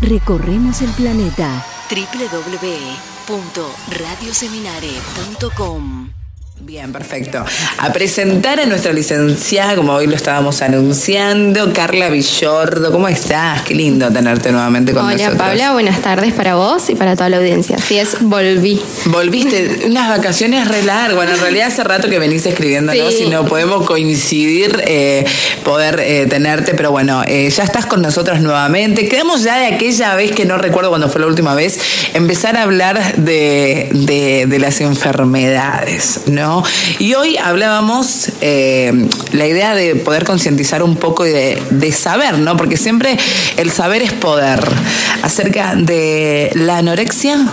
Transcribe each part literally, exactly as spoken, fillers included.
Recorremos el planeta. doble u doble u doble u punto radio seminare punto com. Bien, perfecto. A presentar a nuestra licenciada, como hoy lo estábamos anunciando, Carla Villordo. ¿Cómo estás? Qué lindo tenerte nuevamente con Hola, nosotros. Hola, Paula. Buenas tardes para vos y para toda la audiencia. Así es, volví. Volviste. Unas vacaciones re largas. Bueno, en realidad hace rato que venís escribiéndonos sí. y no podemos coincidir, eh, poder eh, tenerte. Pero bueno, eh, ya estás con nosotros nuevamente. Quedamos ya de aquella vez, que no recuerdo cuándo fue la última vez, empezar a hablar de, de, de las enfermedades, ¿no? Y hoy hablábamos eh, la idea de poder concientizar un poco y de, de saber, ¿no? Porque siempre el saber es poder, acerca de la anorexia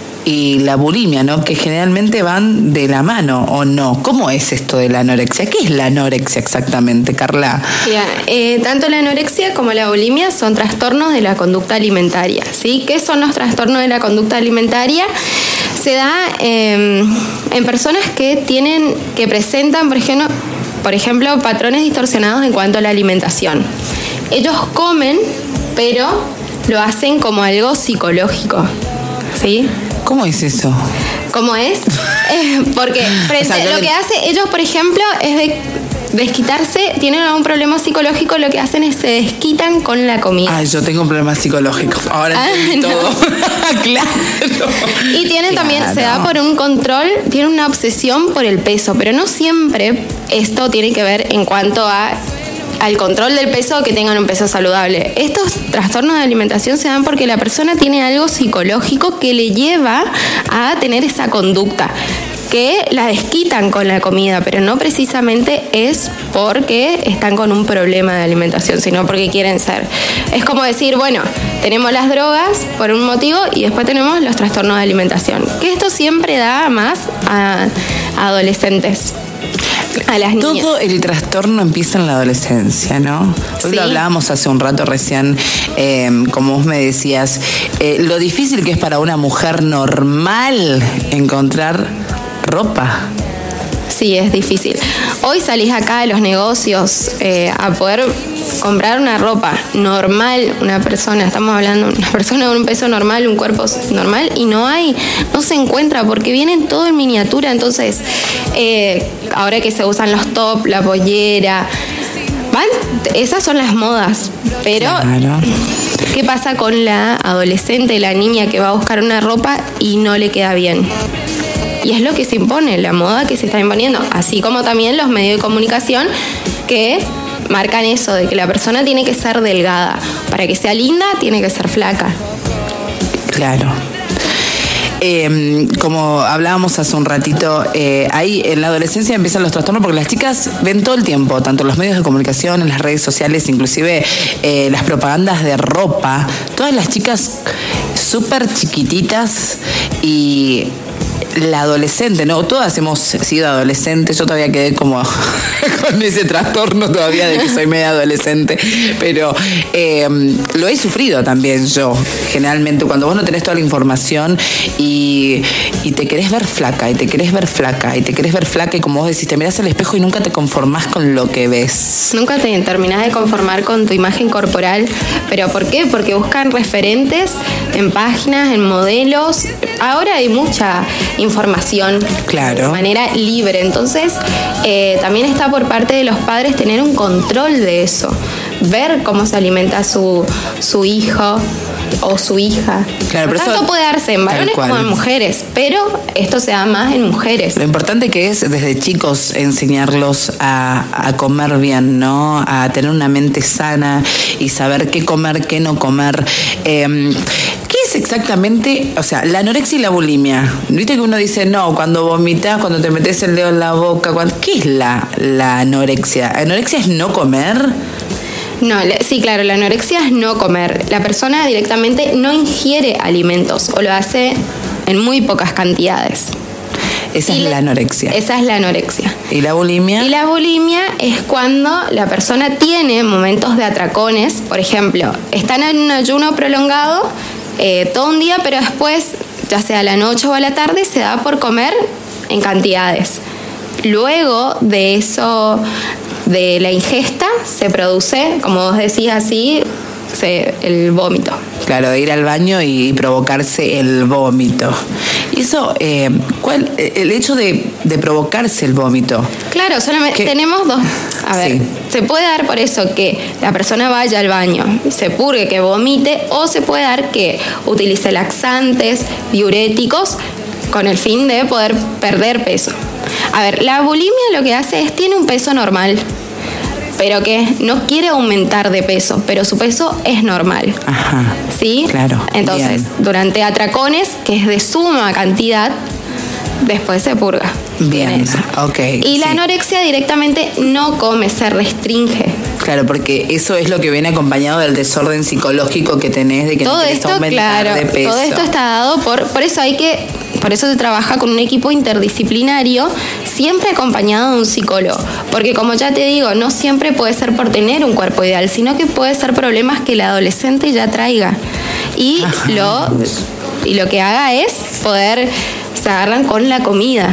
y la bulimia, ¿no? Que generalmente van de la mano, ¿o no? ¿Cómo es esto de la anorexia? ¿Qué es la anorexia exactamente, Carla? Mira, eh, tanto la anorexia como la bulimia son trastornos de la conducta alimentaria, ¿sí? ¿Qué son los trastornos de la conducta alimentaria? Se da eh, en personas que tienen, que presentan, por ejemplo, por ejemplo, patrones distorsionados en cuanto a la alimentación. Ellos comen, pero lo hacen como algo psicológico, ¿sí? ¿Cómo es eso? ¿Cómo es? Eh, porque frente, o sea, lo que hace ellos, por ejemplo, es de desquitarse. Tienen algún problema psicológico, lo que hacen es se desquitan con la comida. Ay, yo tengo un problema psicológico. Ahora ah, entendí no. todo. Claro. Y tienen claro. también, se da por un control, tienen una obsesión por el peso, pero no siempre esto tiene que ver en cuanto a al control del peso, que tengan un peso saludable. Estos trastornos de alimentación se dan porque la persona tiene algo psicológico que le lleva a tener esa conducta, que la desquitan con la comida, pero no precisamente es porque están con un problema de alimentación, sino porque quieren ser. Es como decir, bueno, tenemos las drogas por un motivo y después tenemos los trastornos de alimentación, que esto siempre da más a, a adolescentes. A las niñas. Todo el trastorno empieza en la adolescencia, ¿no? Hoy sí. lo hablábamos hace un rato recién, eh, como vos me decías, eh, lo difícil que es para una mujer normal encontrar ropa. Sí, es difícil. Hoy salís acá a los negocios eh, a poder comprar una ropa normal, una persona, estamos hablando de una persona con un peso normal, un cuerpo normal, y no hay, no se encuentra porque vienen todo en miniatura. Entonces, eh, ahora que se usan los top, la pollera, van, esas son las modas, pero claro. ¿qué pasa con la adolescente, la niña que va a buscar una ropa y no le queda bien? Y es lo que se impone, la moda que se está imponiendo, así como también los medios de comunicación que marcan eso, de que la persona tiene que ser delgada. Para que sea linda, tiene que ser flaca. Claro. Eh, como hablábamos hace un ratito, eh, ahí en la adolescencia empiezan los trastornos porque las chicas ven todo el tiempo, tanto en los medios de comunicación, en las redes sociales, inclusive eh, las propagandas de ropa, todas las chicas súper chiquititas y la adolescente, ¿no? Todas hemos sido adolescentes, yo todavía quedé como con ese trastorno todavía de que soy media adolescente, pero eh, lo he sufrido también yo, generalmente, cuando vos no tenés toda la información y, y te querés ver flaca, y te querés ver flaca, y te querés ver flaca, y como vos decís, te mirás al espejo y nunca te conformás con lo que ves. Nunca te terminás de conformar con tu imagen corporal, ¿pero por qué? Porque buscan referentes en páginas, en modelos. Ahora hay mucha información, claro, de manera libre. Entonces, eh, también está por parte de los padres tener un control de eso, ver cómo se alimenta su, su hijo o su hija. Claro, por pero tanto, eso, puede darse en varones como en mujeres, pero esto se da más en mujeres. Lo importante que es desde chicos enseñarlos a, a comer bien, ¿no? A tener una mente sana y saber qué comer, qué no comer. Eh, ¿Qué es exactamente, o sea, la anorexia y la bulimia? Viste que uno dice, no, cuando vomitas, cuando te metes el dedo en la boca, cuando... ¿qué es la, la anorexia? ¿Anorexia es no comer? No, sí, claro, la anorexia es no comer. La persona directamente no ingiere alimentos o lo hace en muy pocas cantidades. Esa y es la anorexia. Esa es la anorexia. ¿Y la bulimia? Y la bulimia es cuando la persona tiene momentos de atracones. Por ejemplo, están en un ayuno prolongado eh, todo un día, pero después, ya sea a la noche o a la tarde, se da por comer en cantidades. Luego de eso, de la ingesta, se produce, como vos decís así, se, el vómito. Claro, de ir al baño y provocarse el vómito. Y eso, eh, ¿cuál, el hecho de, de provocarse el vómito? Claro, solamente ¿Qué? tenemos dos. A ver, sí. Se puede dar por eso que la persona vaya al baño, se purgue, que vomite, o se puede dar que utilice laxantes, diuréticos, con el fin de poder perder peso. A ver, la bulimia lo que hace es, tiene un peso normal, pero que no quiere aumentar de peso, pero su peso es normal. Ajá. ¿Sí? Claro. Entonces, bien. Durante atracones, que es de suma cantidad, después se purga. Bien, ok. Y sí. La anorexia directamente no come, se restringe. Claro, porque eso es lo que viene acompañado del desorden psicológico que tenés, de que todo no querés esto, aumentar claro, de peso. Todo esto está dado por, por eso hay que, por eso se trabaja con un equipo interdisciplinario, siempre acompañado de un psicólogo. Porque como ya te digo, no siempre puede ser por tener un cuerpo ideal, sino que puede ser problemas que el adolescente ya traiga. Y Ajá. lo y lo que haga es poder, se agarran con la comida.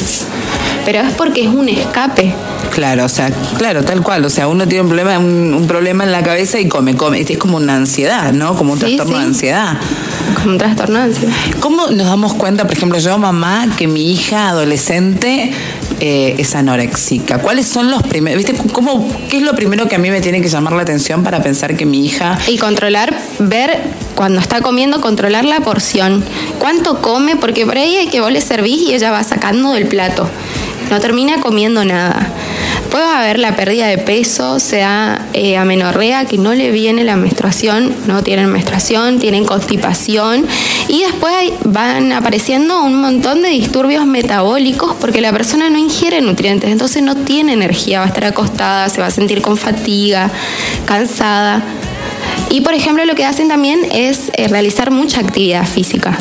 Pero es porque es un escape. Claro, o sea, claro, tal cual. O sea, uno tiene un problema, un, un problema en la cabeza y come, come. Es como una ansiedad, ¿no? Como un sí, trastorno sí. de ansiedad. Como un trastorno de ansiedad. ¿Cómo nos damos cuenta, por ejemplo, yo, mamá, que mi hija adolescente eh, es anoréxica? ¿Cuáles son los primeros? ¿Viste? ¿Cómo, ¿Qué es lo primero que a mí me tiene que llamar la atención para pensar que mi hija... Y controlar, ver cuando está comiendo, controlar la porción. ¿Cuánto come? Porque por ahí hay que vos le servís y ella va sacando del plato. No termina comiendo nada. Puede haber la pérdida de peso, sea eh, amenorrea, que no le viene la menstruación, no tienen menstruación, tienen constipación, y después hay, van apareciendo un montón de disturbios metabólicos porque la persona no ingiere nutrientes, entonces no tiene energía, va a estar acostada, se va a sentir con fatiga, cansada. Y por ejemplo lo que hacen también es eh, realizar mucha actividad física.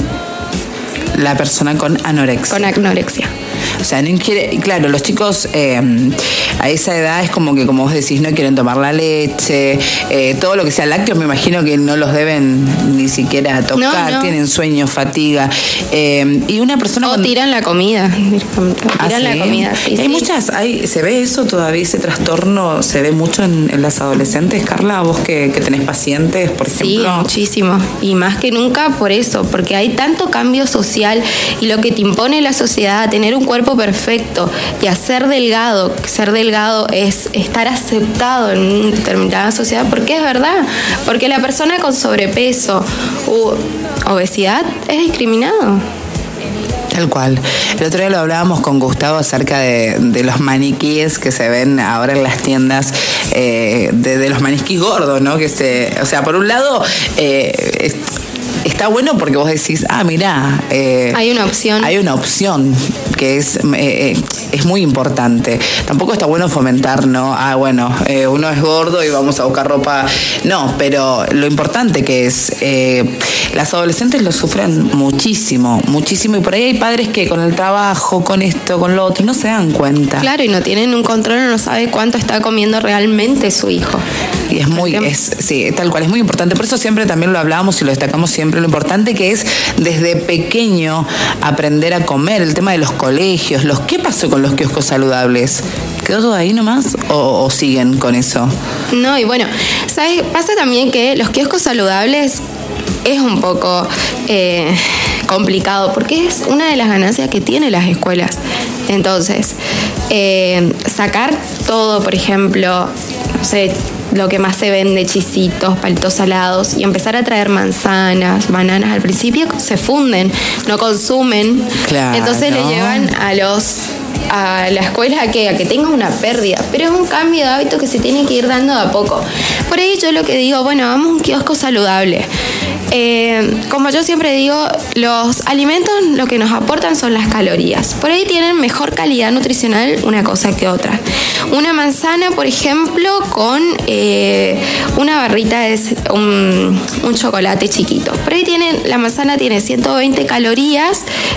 La persona con anorexia. Con anorexia. O sea, no ingiere, claro, los chicos eh, a esa edad es como que, como vos decís, no quieren tomar la leche, eh, todo lo que sea lácteos, me imagino que no los deben ni siquiera tocar, no, no. Tienen sueño, fatiga. Eh, y una persona. O cuando... tiran la comida. Tiran ¿Ah, sí? la comida, sí. Hay sí. muchas, hay, ¿se ve eso todavía, ese trastorno? ¿Se ve mucho en, en las adolescentes, Carla? Vos que, que tenés pacientes, por ejemplo. Sí, muchísimo. Y más que nunca por eso, porque hay tanto cambio social y lo que te impone la sociedad, tener un cuerpo perfecto y a ser delgado. Ser delgado es estar aceptado en una determinada sociedad, porque es verdad, porque la persona con sobrepeso u obesidad es discriminado. Tal cual. El otro día lo hablábamos con Gustavo acerca de, de los maniquíes que se ven ahora en las tiendas, eh, de, de los maniquíes gordos, ¿no? Que se, o sea, por un lado eh, está bueno porque vos decís, ah, mirá, eh, hay una opción. Hay una opción que es eh, es muy importante. Tampoco está bueno fomentar, ¿no? Ah, bueno, eh, uno es gordo y vamos a buscar ropa. No, pero lo importante que es, eh, las adolescentes lo sufren muchísimo, muchísimo. Y por ahí hay padres que con el trabajo, con esto, con lo otro, no se dan cuenta. Claro, y no tienen un control, no sabe cuánto está comiendo realmente su hijo. Y es muy, es, sí, tal cual, es muy importante. Por eso siempre también lo hablábamos y lo destacamos siempre, lo importante que es desde pequeño aprender a comer, el tema de los colegios, los ¿qué pasó con los kioscos saludables? ¿Quedó todo ahí nomás o, o siguen con eso? No, y bueno, ¿sabes? Pasa también que los kioscos saludables es un poco eh, complicado porque es una de las ganancias que tienen las escuelas. Entonces, eh, sacar todo, por ejemplo, no sé, lo que más se vende, chisitos, palitos salados, y empezar a traer manzanas, bananas, al principio se funden, no consumen. Claro. Entonces le llevan a los a la escuela a que, a que tenga una pérdida, pero es un cambio de hábito que se tiene que ir dando de a poco. Por ahí yo lo que digo, bueno, vamos a un kiosco saludable. Eh, como yo siempre digo, los alimentos lo que nos aportan son las calorías. Por ahí tienen mejor calidad nutricional una cosa que otra. Una manzana, por ejemplo, con eh, una barrita de un, un chocolate chiquito. Por ahí tienen, la manzana tiene ciento veinte calorías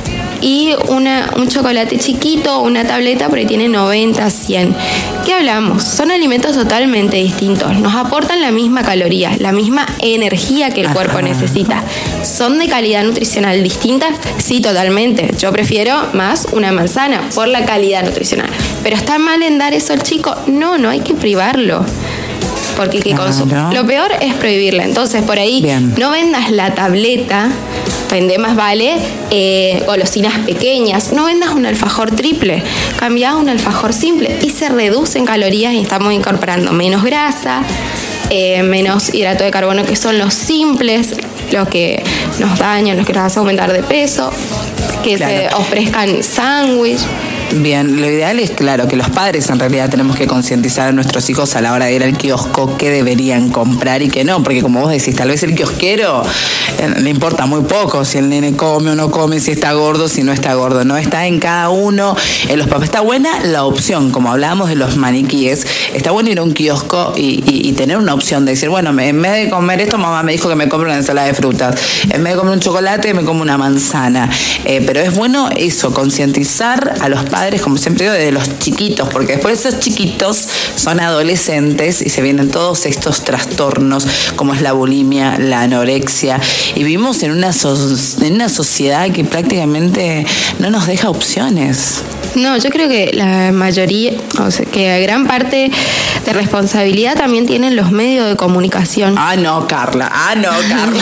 y una, un chocolate chiquito, una tableta, por ahí tiene noventa, cien. ¿Qué hablamos? Son alimentos totalmente distintos. Nos aportan la misma caloría, la misma energía que el cuerpo Ajá. necesita. ¿Son de calidad nutricional distintas? Sí, totalmente. Yo prefiero más una manzana por la calidad nutricional. ¿Pero está mal en dar eso al chico? No, no hay que privarlo. porque que Claro. consum- lo peor es prohibirla. Entonces, por ahí, Bien. no vendas la tableta, vende más vale eh, golosinas pequeñas, no vendas un alfajor triple, cambiá a un alfajor simple y se reducen calorías y estamos incorporando menos grasa, eh, menos hidrato de carbono, que son los simples, los que nos dañan, los que nos hacen aumentar de peso, que Claro. se ofrezcan sándwich. Bien, lo ideal es, claro, que los padres en realidad tenemos que concientizar a nuestros hijos a la hora de ir al kiosco qué deberían comprar y qué no, porque como vos decís, tal vez el kiosquero eh, le importa muy poco si el nene come o no come, si está gordo, si no está gordo, no está en cada uno, en los papás. Está buena la opción, como hablábamos de los maniquíes, está bueno ir a un kiosco y, y, y tener una opción de decir, bueno, en vez de comer esto, mamá me dijo que me compre una ensalada de frutas, en vez de comer un chocolate, me como una manzana, eh, pero es bueno eso, concientizar a los padres padres, como siempre digo, desde los chiquitos, porque después esos chiquitos son adolescentes y se vienen todos estos trastornos, como es la bulimia, la anorexia, y vivimos en una, so- en una sociedad que prácticamente no nos deja opciones. No, yo creo que la mayoría, o sea, que gran parte de responsabilidad también tienen los medios de comunicación. Ah, no, Carla. Ah, no, Carla.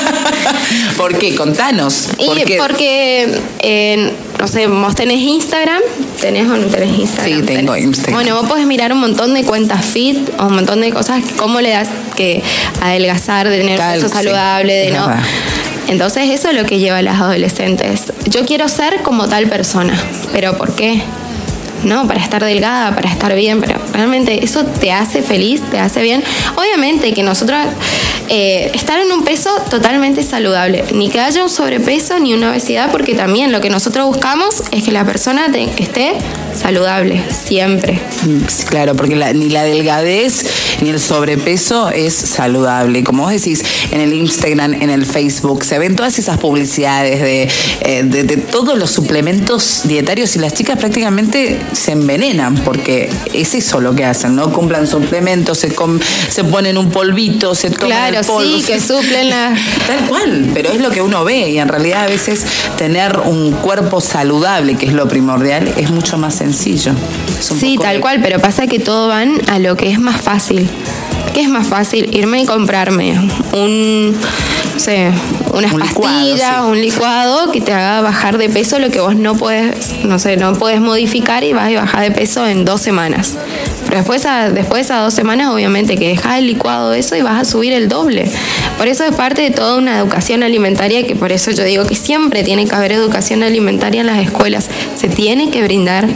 ¿Por qué? Contanos. ¿Por Y qué? porque, eh, no sé, vos tenés Instagram, ¿tenés o no tenés Instagram? Sí, tengo Tenés. Instagram. Bueno, vos podés mirar un montón de cuentas fit, o un montón de cosas, cómo le das que adelgazar, de tener un Tal, peso sí, saludable, de es no... verdad. Entonces eso es lo que lleva a las adolescentes. Yo quiero ser como tal persona, pero ¿por qué? No, para estar delgada, para estar bien, pero realmente eso te hace feliz, te hace bien. Obviamente que nosotros eh, estar en un peso totalmente saludable, ni que haya un sobrepeso ni una obesidad, porque también lo que nosotros buscamos es que la persona te- esté saludable, siempre. Sí, claro, porque la- ni la delgadez ni el sobrepeso es saludable. Como vos decís, en el Instagram, en el Facebook, se ven todas esas publicidades de, eh, de, de todos los suplementos dietarios y las chicas prácticamente se envenenan porque es eso lo que hacen, ¿no? Compran suplementos, se, com- se ponen un polvito, se toman Claro, el polvo. sí, que suplen la... Tal cual, pero es lo que uno ve y en realidad a veces tener un cuerpo saludable, que es lo primordial, es mucho más sencillo. Es un Sí, poco tal de- cual, pero pasa que todo van a lo que es más fácil. ¿Qué es más fácil? Irme y comprarme un, no sé, unas Un licuado, pastillas, sí. un licuado que te haga bajar de peso lo que vos no puedes, no sé, no puedes modificar y vas a bajar de peso en dos semanas. Pero después a, después a dos semanas obviamente que dejas el licuado eso y vas a subir el doble. Por eso es parte de toda una educación alimentaria, que por eso yo digo que siempre tiene que haber educación alimentaria en las escuelas. Se tiene que brindar.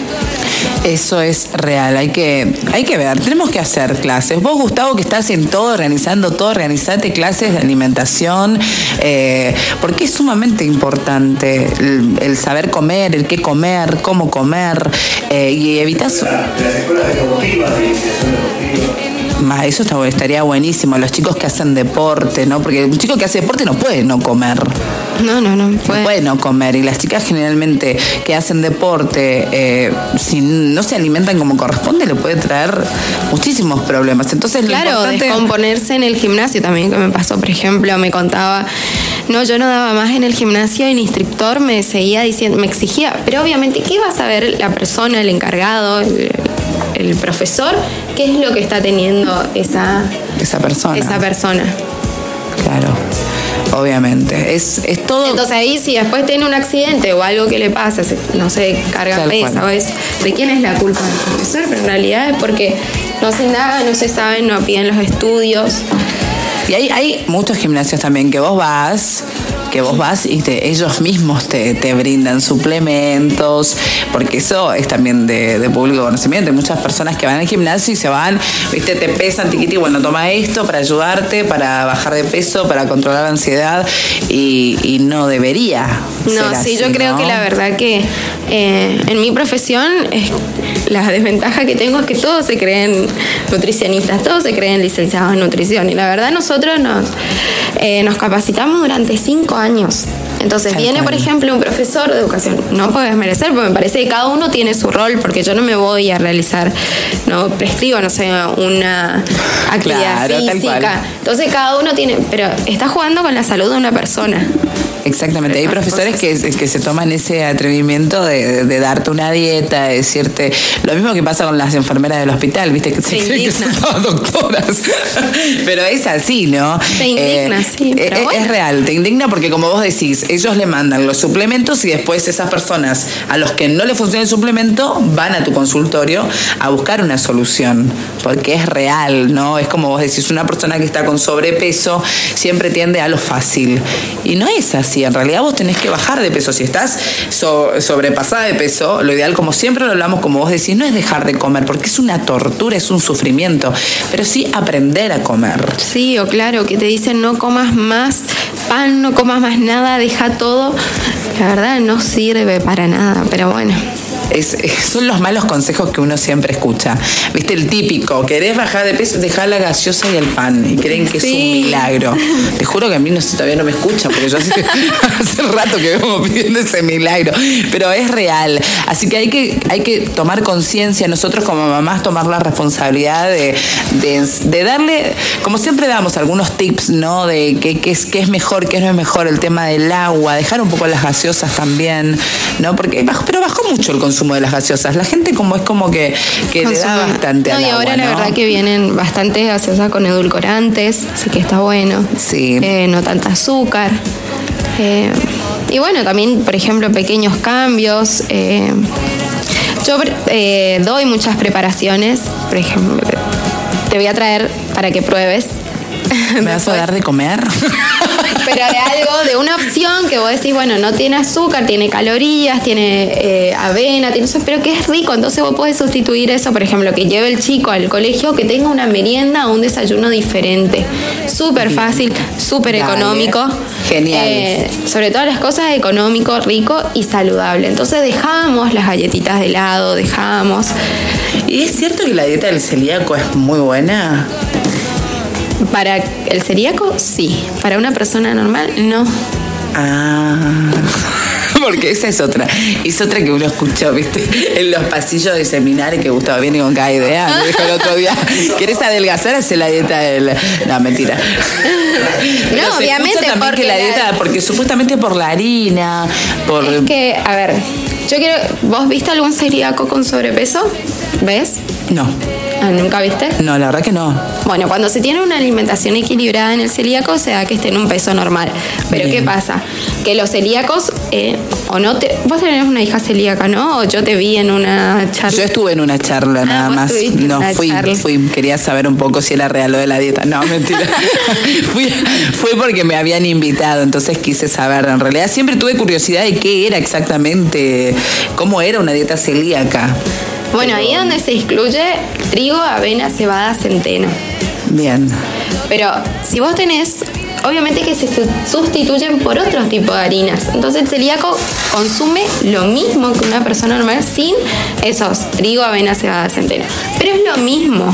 Eso es real, hay que, hay que ver, tenemos que hacer clases. Vos, Gustavo, que estás en todo, organizando todo, organizate clases de alimentación, eh, porque es sumamente importante el, el saber comer, el qué comer, cómo comer, eh, y evitas... Las escuelas deportivas, de iniciación deportiva. Más, eso está, estaría buenísimo, los chicos que hacen deporte, ¿no? Porque un chico que hace deporte no puede no comer. No, no, no. No puede. puede no comer, y las chicas generalmente que hacen deporte, eh, si no se alimentan como corresponde, le puede traer muchísimos problemas. Entonces, lo Claro, importante... descomponerse en el gimnasio también, que me pasó, por ejemplo, me contaba, no, yo no daba más en el gimnasio y el instructor me seguía diciendo, me exigía, pero obviamente, ¿qué va a saber la persona, el encargado, el, el profesor? ¿Qué es lo que está teniendo esa, esa persona. esa persona? Claro, obviamente. Es, es todo... Entonces ahí si después tiene un accidente o algo que le pasa, se- no sé, carga Tal pesa cual. o eso, ¿de quién es la culpa? Del profesor, pero en realidad es porque no se indaga, no se sabe, no piden los estudios. Y hay, hay muchos gimnasios también que vos vas, que vos vas y te, ellos mismos te, te brindan suplementos, porque eso es también de, de público conocimiento. Hay muchas personas que van al gimnasio y se van, viste, te pesan, tiquiti, bueno, toma esto para ayudarte, para bajar de peso, para controlar la ansiedad, y, y no debería No, ser sí, así, yo creo ¿no? que la verdad que eh, en mi profesión es, la desventaja que tengo es que todos se creen nutricionistas, todos se creen licenciados en nutrición, y la verdad nosotros nos, eh, nos capacitamos durante cinco años. Entonces Tal viene, cual. por ejemplo, un profesor de educación. No puedo desmerecer, porque me parece que cada uno tiene su rol, porque yo no me voy a realizar, no prescribo, no sé, una actividad Claro, tal cual. física. Entonces cada uno tiene, pero está jugando con la salud de una persona. Exactamente, hay profesores que, que se toman ese atrevimiento de, de darte una dieta, de decirte lo mismo que pasa con las enfermeras del hospital, viste que se creen que son todas doctoras, pero es así, ¿no? Te indigna, eh, sí, pero es, bueno. es real, te indigna porque como vos decís, ellos le mandan los suplementos y después esas personas a los que no le funciona el suplemento van a tu consultorio a buscar una solución, porque es real, ¿no? Es como vos decís, una persona que está con sobrepeso siempre tiende a lo fácil y no es así. Si en realidad vos tenés que bajar de peso, si estás so- sobrepasada de peso, lo ideal, como siempre lo hablamos, como vos decís, no es dejar de comer, porque es una tortura, es un sufrimiento, pero sí aprender a comer. Sí, o claro, que te dicen no comas más pan, no comas más nada, deja todo. La verdad no sirve para nada, pero bueno. Es, son los malos consejos que uno siempre escucha. Viste, el típico, querés bajar de peso, dejá la gaseosa y el pan. Y creen que sí. es un milagro. Te juro que a mí no, todavía no me escucha, porque yo hace, hace rato que vengo pidiendo ese milagro. Pero es real. Así que hay que, hay que tomar conciencia, nosotros como mamás, tomar la responsabilidad de, de, de darle, como siempre damos algunos tips, ¿no? De qué, qué, es, qué es mejor, qué no es mejor, el tema del agua, dejar un poco las gaseosas también, ¿no? Porque bajó, pero bajó mucho el consumo de las gaseosas. La gente como es como que, que le da bastante no, al y agua, ahora ¿no? la verdad que vienen bastantes gaseosas con edulcorantes, así que está bueno. Sí. Eh, no tanta azúcar. Eh, y bueno, también, por ejemplo, pequeños cambios. Eh, yo eh, doy muchas preparaciones. Por ejemplo, te voy a traer para que pruebes. ¿Me vas a dar de comer? Pero de algo, de una opción que vos decís, bueno, no tiene azúcar, tiene calorías, tiene eh, avena, tiene eso, pero que es rico. Entonces vos podés sustituir eso, por ejemplo, que lleve el chico al colegio, que tenga una merienda o un desayuno diferente. Súper fácil, súper económico. Genial. Eh, sobre todas las cosas, económico, rico y saludable. Entonces dejamos las galletitas de lado, dejamos. ¿Y es cierto que la dieta del celíaco es muy buena? Para el celíaco, sí. Para una persona normal, no. Ah, porque esa es otra. Es otra que uno escuchó, ¿viste? En los pasillos de seminario que Gustavo viene con cada idea. Me dijo el otro día, ¿querés adelgazar? Hace la dieta del... No, mentira. Pero no, se obviamente escucha también porque que la dieta, la... porque supuestamente por la harina, por... Es que, a ver, yo quiero... ¿Vos viste algún celíaco con sobrepeso? ¿Ves? No. Ah, ¿nunca viste? No, la verdad que no. Bueno, cuando se tiene una alimentación equilibrada en el celíaco, se da que esté en un peso normal. Pero Bien. ¿qué pasa? Que los celíacos, eh, o no te... Vos tenés una hija celíaca, ¿no? O yo te vi en una charla. Yo estuve en una charla, Ah, nada vos más. estuviste en No, una fui, charla. fui, quería saber un poco si era real lo de la dieta. No, mentira. fui, fui porque me habían invitado, entonces quise saber. En realidad siempre tuve curiosidad de qué era exactamente, cómo era una dieta celíaca. Bueno, ahí es donde se excluye trigo, avena, cebada, centeno. Bien. Pero si vos tenés, obviamente que se su- sustituyen por otros tipos de harinas. Entonces el celíaco consume lo mismo que una persona normal sin esos trigo, avena, cebada, centeno. Pero es lo mismo.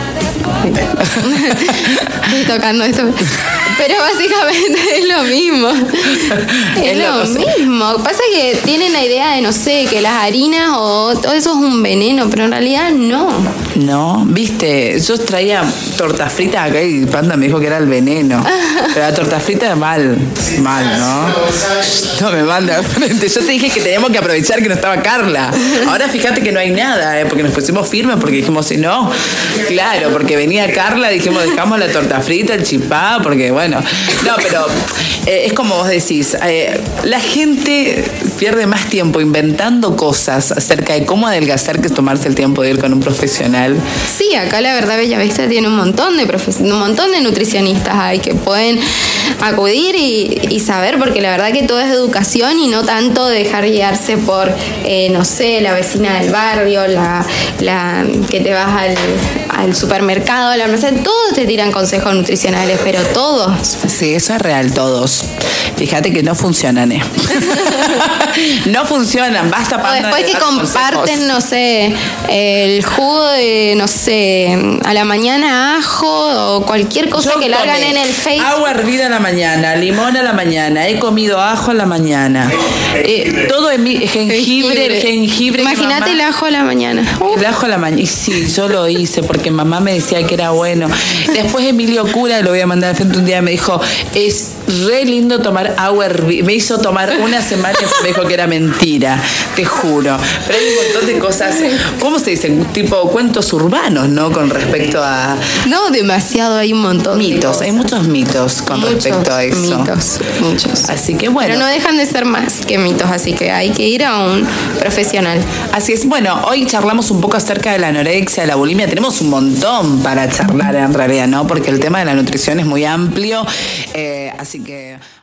Estoy tocando esto. Pero básicamente es lo mismo. Es, Es lo lo- mismo. Pasa que tienen la idea de, no sé, que las harinas o todo eso es un veneno, pero en realidad no. No, viste, yo traía torta frita acá y Panda me dijo que era el veneno. Pero la torta frita mal, mal, ¿no? No me manda al frente. Yo te dije que teníamos que aprovechar que no estaba Carla. Ahora fíjate que no hay nada, ¿eh? Porque nos pusimos firmes, porque dijimos, si no, claro, porque venía Carla, dijimos, dejamos la torta frita, el chipá, porque bueno. No, pero eh, es como vos decís, eh, la gente pierde más tiempo inventando cosas acerca de cómo adelgazar que tomarse el tiempo de ir con un profesional. Sí, acá la verdad Bellavista tiene un montón de profes- un montón de nutricionistas hay que pueden acudir y, y saber, porque la verdad que todo es educación y no tanto dejar guiarse por, eh, no sé, la vecina del barrio, la, la que te vas al, al supermercado, la almacén, todos te tiran consejos nutricionales, pero todos. Sí, eso es real, todos. Fíjate que no funcionan, ¿eh? No funcionan, basta O Panda después de que dar comparten, consejos. no sé, el jugo de, no sé, a la mañana ajo o cualquier cosa Yo que largan tomé en el Facebook. agua hervida a la mañana, limón a la mañana, he comido ajo a la mañana. Eh, todo en mi jengibre, el jengibre. que Imagínate mamá- el ajo a la mañana. Uh, El ajo a la mañana. Y sí, yo lo hice porque mamá me decía que era bueno. Después Emilio Cura, lo voy a mandar al frente un día, me dijo, es re lindo tomar agua hervida. Me hizo tomar una semana y me dijo que era mentira, te juro. Pero hay un montón de cosas, ¿cómo se dicen? Tipo cuentos urbanos, ¿no? Con respecto a... No, demasiado, hay un montón. Mitos, hay muchos mitos con muchos respecto a eso. Mitos, muchos. Así que bueno. Pero no dejan de ser más que mitos, así que hay que ir a un profesional. Así es. Bueno, hoy charlamos un poco acerca de la anorexia, de la bulimia. Tenemos un montón para charlar en realidad, ¿no? Porque el tema de la nutrición es muy amplio. Eh, así que...